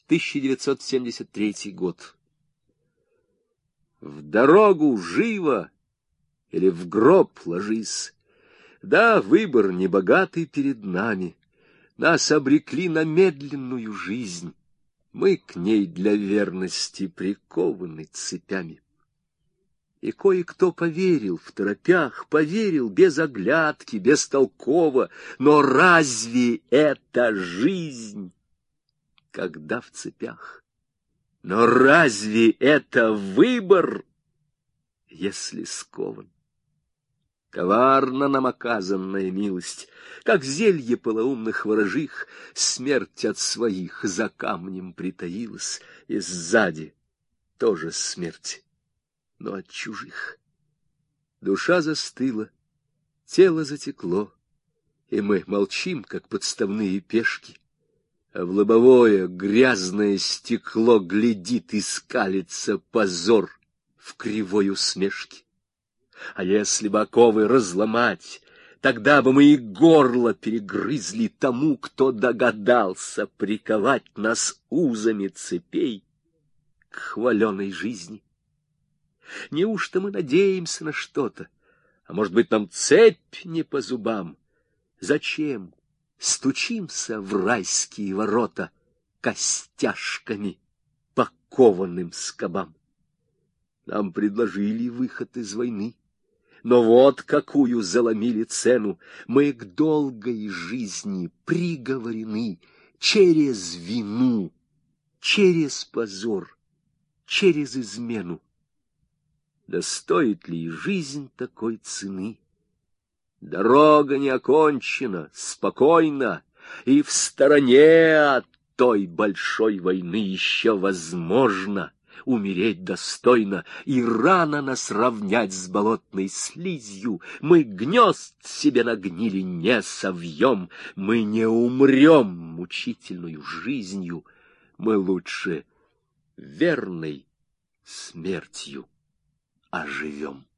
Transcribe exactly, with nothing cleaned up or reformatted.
тысяча девятьсот семьдесят третий год. В дорогу живо или в гроб ложись. Да, выбор небогатый перед нами. Нас обрекли на медленную жизнь. Мы к ней для верности прикованы цепями. И кое-кто поверил в торопях, поверил без оглядки, бестолково. Но разве это жизнь, когда в цепях? Но разве это выбор, если скован? Коварна нам оказанная милость, как зелье полоумных ворожих, смерть от своих за камнем притаилась, и сзади тоже смерть, но от чужих. Душа застыла, тело затекло, и мы молчим, как подставные пешки, а в лобовое грязное стекло глядит и скалится позор в кривой усмешке. А если бы оковы разломать, тогда бы мы и горло перегрызли тому, кто догадался приковать нас узами цепей к хваленой жизни. Неужто мы надеемся на что-то? А может быть, нам цепь не по зубам? Зачем стучимся в райские ворота костяшками по кованым скобам? Нам предложили выход из войны, но вот какую заломили цену. Мы к долгой жизни приговорены через вину, через позор, через измену. Да стоит ли жизнь такой цены? Дорога не окончена, спокойно, и в стороне от той большой войны еще возможно умереть достойно, и рано нас равнять с болотной слизью. Мы гнезд себе на гнили не совьем, мы не умрем мучительную жизнью, мы лучше верной смертью оживем.